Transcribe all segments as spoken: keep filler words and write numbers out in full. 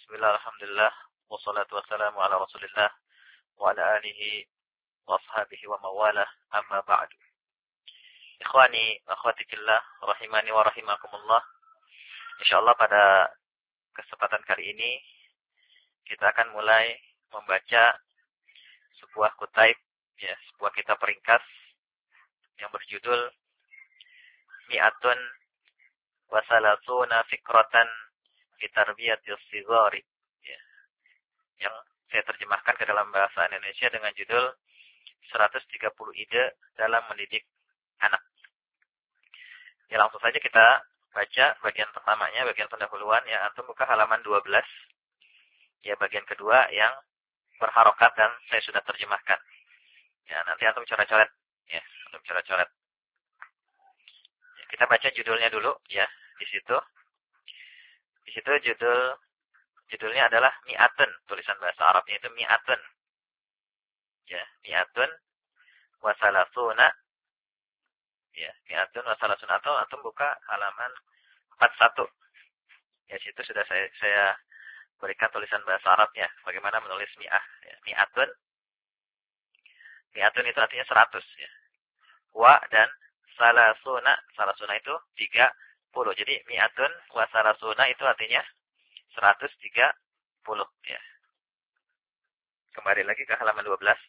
Bismillah, alhamdulillah, wassalatu wassalamu ala rasulillah, wa ala alihi, wa ashabihi wa mawalah, amma ba'du. Ikhwani, akhwatikillah, rahimani wa rahimakumullah. InsyaAllah pada kesempatan kali ini, kita akan mulai membaca sebuah kutaib, ya, sebuah kitab ringkas, yang berjudul Mi'atun wa salasuna fikratan fi tarbiyatis sigari, ya, yang saya terjemahkan ke dalam bahasa Indonesia dengan judul seratus tiga puluh ide dalam mendidik anak. Ya, langsung saja kita baca bagian pertamanya, bagian pendahuluan, ya, antum buka halaman dua belas. Ya, bagian kedua yang berharokat dan saya sudah terjemahkan. Ya, nanti antum coret-coret, ya, antum coret-coret. Ya, kita baca judulnya dulu, ya, di situ. Di situ judul judulnya adalah mi'atun, tulisan bahasa Arabnya itu mi'atun. Ya, mi'atun wa salasuna. Ya, mi'atun wa salasuna, atau antum buka halaman empat puluh satu. Ya, situ sudah saya saya berikan tulisan bahasa Arabnya bagaimana menulis mi'ah, ya. Mi'atun. Mi'atun itu artinya seratus, ya. Wa dan salasuna, salasuna itu tiga puluh. Jadi mi'atun wa salasuna itu artinya seratus tiga puluh, ya. Kembali lagi ke halaman dua belas.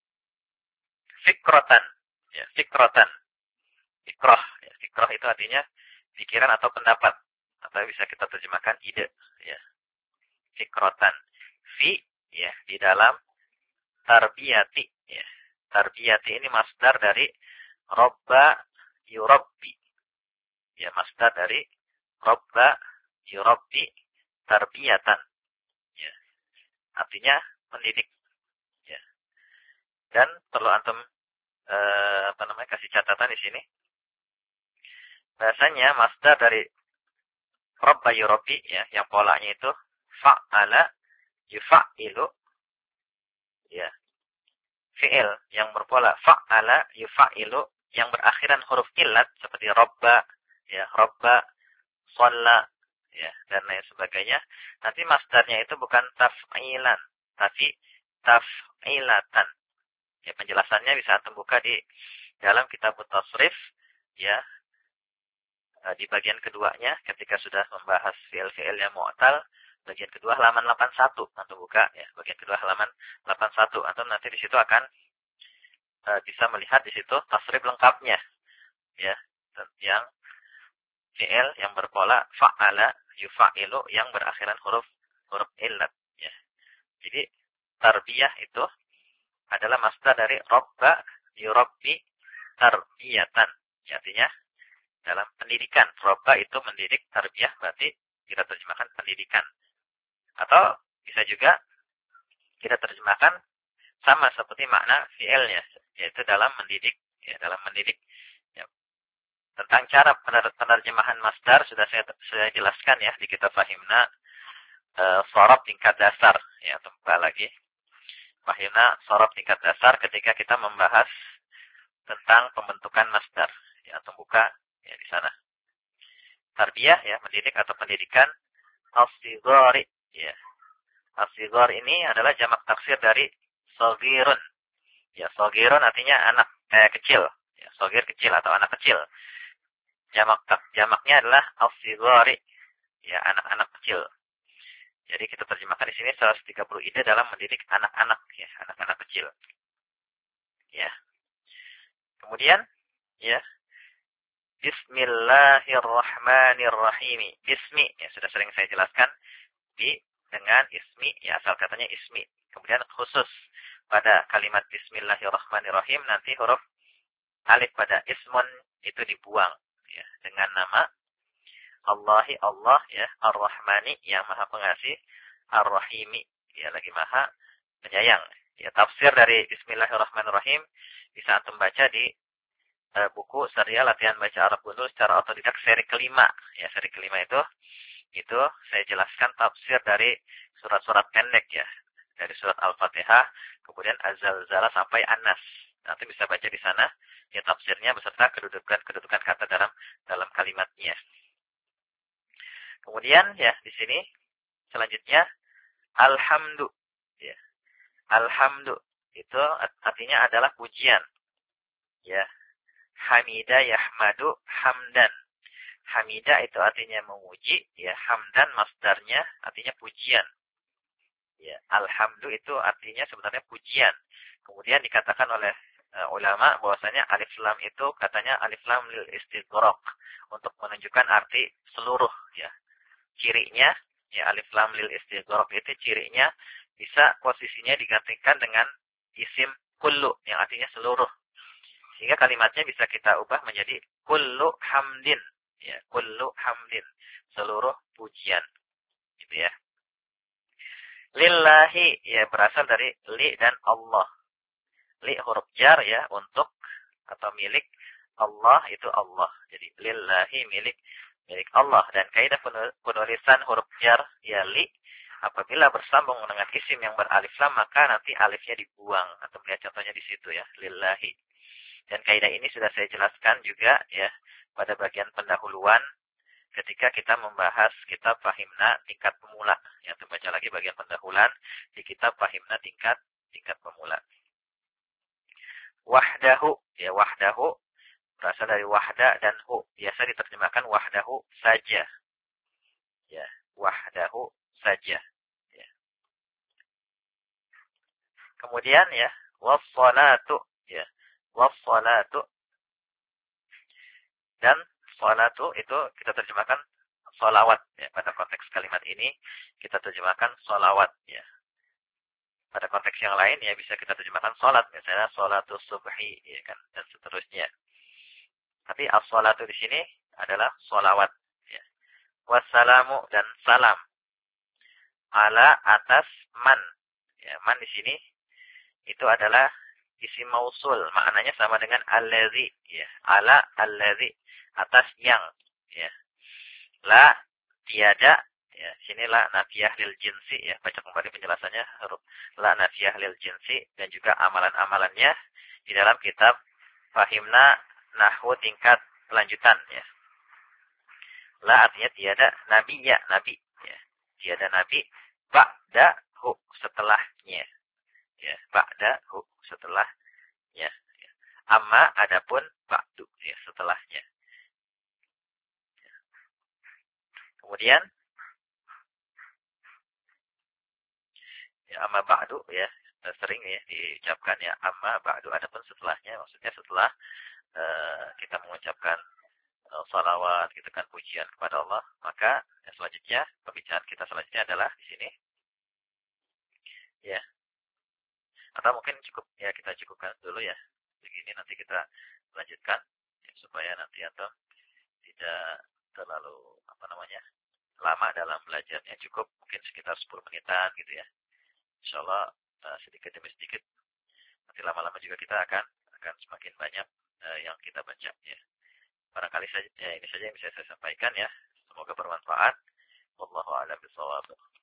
Fikrotan, ya, fikrotan. Fikroh, ya, fikroh itu artinya pikiran atau pendapat, atau bisa kita terjemahkan ide, ya. Fikrotan. Fi, ya, di dalam tarbiyati, ya. Tarbiyati ini masdar dari robba yurabbi. Ya, masdar dari robba yurabbi tarbiyatan. Ya. Artinya mendidik. Ya. Dan perlu antum eh, apa namanya kasih catatan di sini. Bahasanya masdar dari robba yurabbi, ya, yang polanya itu fa'ala yufa'ilu, ya. Fi'il yang berpola fa'ala yufa'ilu yang berakhiran huruf illat seperti robba, ya, robba, shalla, ya, dan lain sebagainya. Nanti masdarnya itu bukan taf'ilan, tapi taf'ilatan. Ya, penjelasannya bisa antum buka di dalam kitab tasrif, ya, di bagian keduanya ketika sudah membahas fi'il-fi'il yang mu'tal, bagian kedua halaman delapan puluh satu, antum buka, ya, bagian kedua halaman delapan puluh satu. Antum nanti di situ akan uh, bisa melihat di situ tasrif lengkapnya, ya, yang fi'il yang berpola fa'ala yufa'ilu yang berakhiran huruf huruf illat, ya. Jadi tarbiyah itu adalah masdar dari robba yurabbi tarbiyatan, ya, artinya dalam pendidikan. Robba itu mendidik, tarbiyah berarti kita terjemahkan pendidikan. Atau bisa juga kita terjemahkan sama seperti makna fi'ilnya, yaitu dalam mendidik, ya, dalam mendidik. Ya. Tentang cara penerjemahan masdar sudah saya, saya jelaskan, ya, di kitab Fahimna uh, Shorab tingkat dasar, ya, untuk buka lagi. Fahimna Shorab tingkat dasar ketika kita membahas tentang pembentukan masdar, ya, untuk buka, ya, di sana. Tarbiyah, ya, mendidik atau pendidikan. As-sigari, ya. As-sigar ini adalah jamak taksir dari sogirun. Ya, sogirun artinya anak eh, kecil. Ya, sogir kecil atau anak kecil. Jamak jamaknya adalah as-sigari. Ya, anak-anak kecil. Jadi kita terjemahkan di sini seratus tiga puluh ide dalam mendidik anak-anak, ya, anak-anak kecil. Ya. Kemudian, ya, Bismillahirrahmanirrahim. Bismi, ya, sudah sering saya jelaskan di dengan ismi, ya, asal katanya ismi. Kemudian khusus pada kalimat Bismillahirrahmanirrahim nanti huruf alif pada ismun itu dibuang, ya, dengan nama Allahi, Allah, ya, Ar-Rahmani yang Maha Pengasih, Ar-Rahimi, ya, lagi Maha Penyayang. Ya, tafsir dari Bismillahirrahmanirrahim bisa antum baca di uh, buku serial latihan baca Arab Gundul secara otodidak seri kelima. Ya, seri kelima itu itu saya jelaskan tafsir dari surat-surat pendek, ya, dari surat Al-Fatihah, kemudian Az-Zalzalah sampai An-Nas. Nanti bisa baca di sana, ya, tafsirnya beserta kedudukan-kedudukan kata dalam dalam kalimatnya. Kemudian, ya, di sini selanjutnya alhamdu. Ya. Alhamdu itu artinya adalah pujian. Ya. Hamida yahmadu hamdan. Hamida itu artinya memuji, ya. Hamdan masdarnya artinya pujian. Ya, alhamdu itu artinya sebenarnya pujian. Kemudian dikatakan oleh uh, ulama bahwasanya alif lam itu katanya alif lam lil istighraq untuk menunjukkan arti seluruh, ya. Cirinya, ya, alif lam lil istighraq itu cirinya bisa posisinya digantikan dengan isim kullu yang artinya seluruh. Sehingga kalimatnya bisa kita ubah menjadi kullu hamdin, ya, kullu hamdin, seluruh pujian. Gitu ya. Lillahi, ya, berasal dari li dan Allah. Li huruf jar, ya, untuk atau milik. Allah itu Allah. Jadi lillahi milik milik Allah. Dan kaidah penulisan huruf jar, ya, li, apabila bersambung dengan isim yang beralif lam, maka nanti alifnya dibuang. Atau melihat contohnya di situ, ya, lillahi. Dan kaidah ini sudah saya jelaskan juga, ya, pada bagian pendahuluan ketika kita membahas kitab Fahimna tingkat pemula. Ya, baca lagi bagian pendahuluan di kitab Fahimna tingkat tingkat pemula. Wahdahu, ya, wahdahu berasal dari wahda dan hu. Biasa diterjemahkan wahdahu saja. Ya, wahdahu saja. Ya. Kemudian, ya, wassalatu, ya, wassalatu. Dan salatu itu kita terjemahkan solawat, ya. Pada konteks kalimat ini kita terjemahkan solawat, ya. Pada konteks yang lain, ya, bisa kita terjemahkan salat, misalnya salatus subhi, ya kan, dan seterusnya. Tapi as-salatu di sini adalah solawat, ya. Wassalamu dan salam ala atas man, ya. Man di sini itu adalah isim mausul, maknanya sama dengan allazi, ya. Ala allazi, atas yang, ya. La, tiada, ya. Sini la nafiyah lil jinsi, ya. Baca kembali penjelasannya, la nafiyah lil jinsi, dan juga amalan-amalannya di dalam kitab Fahimna Nahwu tingkat lanjutan, ya. La artinya tiada, nabi, ya, nabi, ya. Tiada nabi, ba'dahu, setelahnya, ya. Ba'dahu, setelahnya, ya. Amma adapun ba'du, ya, setelahnya. Kemudian, ya, amma ba'du, ya, sering, ya, diucapkan, ya, amma ba'du, adapun setelahnya, maksudnya setelah uh, kita mengucapkan uh, salawat, gitu kan, pujian kepada Allah, maka ya, selanjutnya, pembicaraan kita selanjutnya adalah di sini, ya, atau mungkin cukup, ya, kita cukupkan dulu, ya, begini, nanti kita lanjutkan, ya, supaya nanti atau tidak terlalu, apa namanya, lama dalam belajarnya, cukup mungkin sekitar sepuluh menitan gitu ya. Insyaallah uh, sedikit demi sedikit nanti lama-lama juga kita akan akan semakin banyak uh, yang kita baca, ya. Barangkali saja, ya, ini saja yang bisa saya sampaikan, ya. Semoga bermanfaat. Wallahu a'lam bishawab.